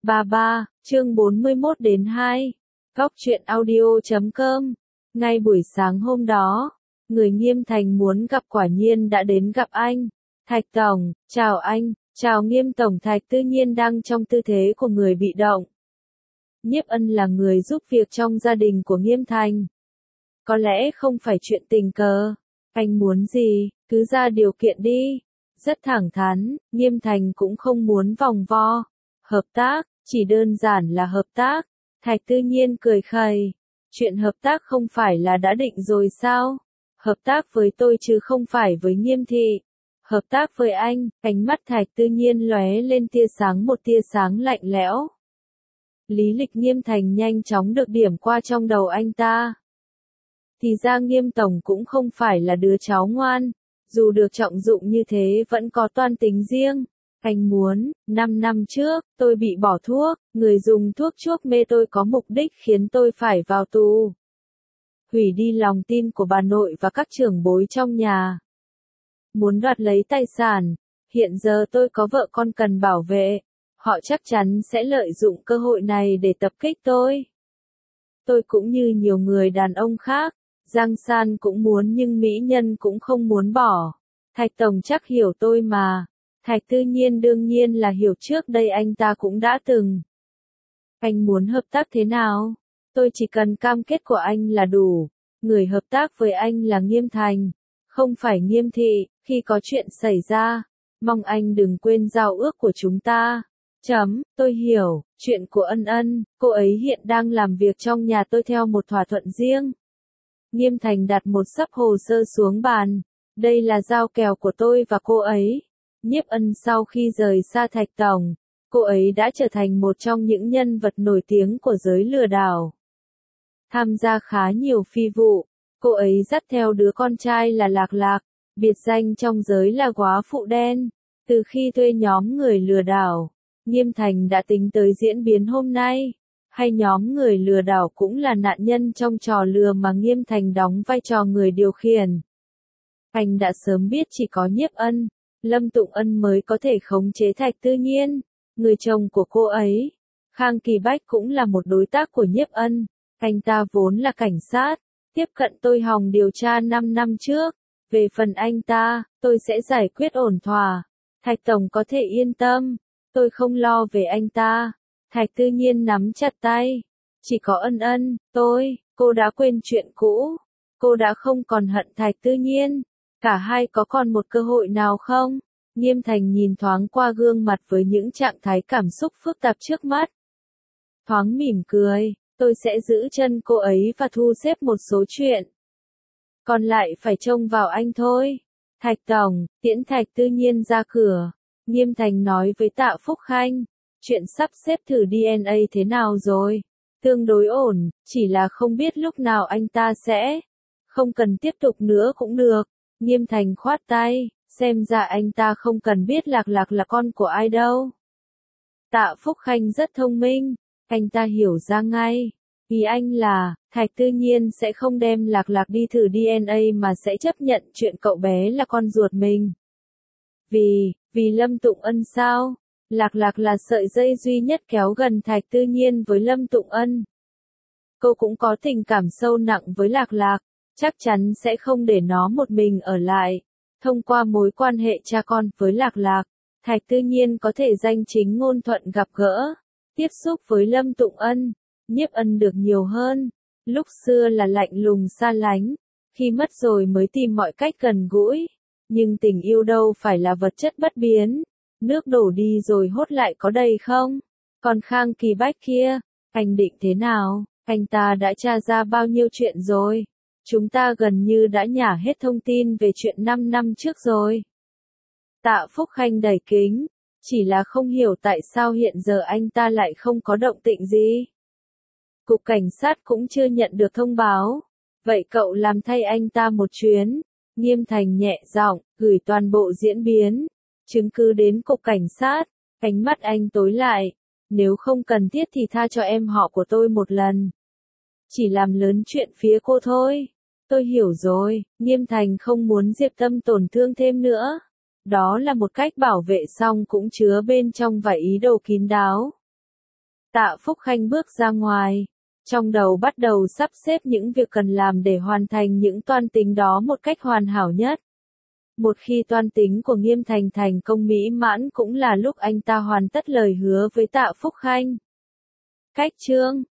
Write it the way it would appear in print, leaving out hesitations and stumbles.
33, chương 41 đến 2. Góc truyện audio.com. Ngay buổi sáng hôm đó, người Nghiêm Thành muốn gặp quả nhiên đã đến gặp anh. Thạch Tổng, chào anh, chào Nghiêm Tổng. Thạch Tư Nhiên đang trong tư thế của người bị động. Nhiếp Ân là người giúp việc trong gia đình của Nghiêm Thành. Có lẽ không phải chuyện tình cờ. Anh muốn gì, cứ ra điều kiện đi. Rất thẳng thắn, Nghiêm Thành cũng không muốn vòng vo. Hợp tác, chỉ đơn giản là hợp tác. Thạch Tư Nhiên cười khẩy. Chuyện hợp tác không phải là đã định rồi sao? Hợp tác với tôi chứ không phải với Nghiêm thị. Hợp tác với anh, ánh mắt Thạch Tư Nhiên lóe lên tia sáng, một tia sáng lạnh lẽo. Lý lịch Nghiêm Thành nhanh chóng được điểm qua trong đầu anh ta. Thì ra Nghiêm Tổng cũng không phải là đứa cháu ngoan, dù được trọng dụng như thế vẫn có toan tính riêng. Anh muốn, 5 năm trước, tôi bị bỏ thuốc, người dùng thuốc chuốc mê tôi có mục đích khiến tôi phải vào tù. Hủy đi lòng tin của bà nội và các trưởng bối trong nhà. Muốn đoạt lấy tài sản, hiện giờ tôi có vợ con cần bảo vệ, họ chắc chắn sẽ lợi dụng cơ hội này để tập kích tôi. Tôi cũng như nhiều người đàn ông khác, giang san cũng muốn nhưng mỹ nhân cũng không muốn bỏ. Thạch Tổng chắc hiểu tôi mà. Thạch Tư Nhiên đương nhiên là hiểu, trước đây anh ta cũng đã từng. Anh muốn hợp tác thế nào? Tôi chỉ cần cam kết của anh là đủ. Người hợp tác với anh là Nghiêm Thành, không phải Nghiêm thị. Khi có chuyện xảy ra, mong anh đừng quên giao ước của chúng ta. Tôi hiểu, chuyện của Ân Ân, cô ấy hiện đang làm việc trong nhà tôi theo một thỏa thuận riêng. Nghiêm Thành đặt một xấp hồ sơ xuống bàn. Đây là giao kèo của tôi và cô ấy. Nhiếp Ân sau khi rời xa Thạch Tổng, cô ấy đã trở thành một trong những nhân vật nổi tiếng của giới lừa đảo. Tham gia khá nhiều phi vụ, cô ấy dắt theo đứa con trai là Lạc Lạc, biệt danh trong giới là góa phụ đen. Từ khi thuê nhóm người lừa đảo, Nghiêm Thành đã tính tới diễn biến hôm nay. Hay nhóm người lừa đảo cũng là nạn nhân trong trò lừa mà Nghiêm Thành đóng vai trò người điều khiển. Anh đã sớm biết chỉ có Nhiếp Ân, Lâm Tụng Ân mới có thể khống chế Thạch Tư Nhiên, người chồng của cô ấy. Khang Kỳ Bách cũng là một đối tác của Nhiếp Ân, anh ta vốn là cảnh sát, tiếp cận tôi hòng điều tra 5 năm trước. Về phần anh ta, tôi sẽ giải quyết ổn thỏa. Thạch Tổng có thể yên tâm, tôi không lo về anh ta. Thạch Tư Nhiên nắm chặt tay. Chỉ có Ân Ân, cô đã quên chuyện cũ. Cô đã không còn hận Thạch Tư Nhiên. Cả hai có còn một cơ hội nào không? Nghiêm Thành nhìn thoáng qua gương mặt với những trạng thái cảm xúc phức tạp trước mắt. Thoáng mỉm cười, tôi sẽ giữ chân cô ấy và thu xếp một số chuyện. Còn lại phải trông vào anh thôi. Thạch Tổng, tiễn Thạch Tư Nhiên ra cửa. Nghiêm Thành nói với Tạ Phúc Khanh. Chuyện sắp xếp thử DNA thế nào rồi? Tương đối ổn, chỉ là không biết lúc nào anh ta sẽ. Không cần tiếp tục nữa cũng được. Nghiêm Thành khoát tay, xem ra anh ta không cần biết Lạc Lạc là con của ai đâu. Tạ Phúc Khanh rất thông minh, anh ta hiểu ra ngay. Ý anh là, Thạch Tư Nhiên sẽ không đem Lạc Lạc đi thử DNA mà sẽ chấp nhận chuyện cậu bé là con ruột mình. Vì Lâm Tụng Ân sao? Lạc Lạc là sợi dây duy nhất kéo gần Thạch Tư Nhiên với Lâm Tụng Ân. Cô cũng có tình cảm sâu nặng với Lạc Lạc, chắc chắn sẽ không để nó một mình ở lại. Thông qua mối quan hệ cha con với Lạc Lạc, Thạch Tư Nhiên có thể danh chính ngôn thuận gặp gỡ, tiếp xúc với Lâm Tụng Ân. Nhiếp Ân được nhiều hơn. Lúc xưa là lạnh lùng xa lánh, khi mất rồi mới tìm mọi cách gần gũi. Nhưng tình yêu đâu phải là vật chất bất biến. Nước đổ đi rồi hốt lại có đầy không? Còn Khang Kỳ Bách kia, anh định thế nào? Anh ta đã tra ra bao nhiêu chuyện rồi? Chúng ta gần như đã nhả hết thông tin về chuyện 5 năm trước rồi. Tạ Phúc Khanh đẩy kính, chỉ là không hiểu tại sao hiện giờ anh ta lại không có động tĩnh gì. Cục cảnh sát cũng chưa nhận được thông báo. Vậy cậu làm thay anh ta một chuyến. Nghiêm Thành nhẹ giọng, gửi toàn bộ diễn biến, chứng cứ đến cục cảnh sát. Ánh mắt anh tối lại. Nếu không cần thiết thì tha cho em họ của tôi một lần. Chỉ làm lớn chuyện phía cô thôi. Tôi hiểu rồi, Nghiêm Thành không muốn Diệp Tâm tổn thương thêm nữa. Đó là một cách bảo vệ, xong cũng chứa bên trong vài ý đồ kín đáo. Tạ Phúc Khanh bước ra ngoài, trong đầu bắt đầu sắp xếp những việc cần làm để hoàn thành những toan tính đó một cách hoàn hảo nhất. Một khi toan tính của Nghiêm Thành thành công mỹ mãn cũng là lúc anh ta hoàn tất lời hứa với Tạ Phúc Khanh. Cách chương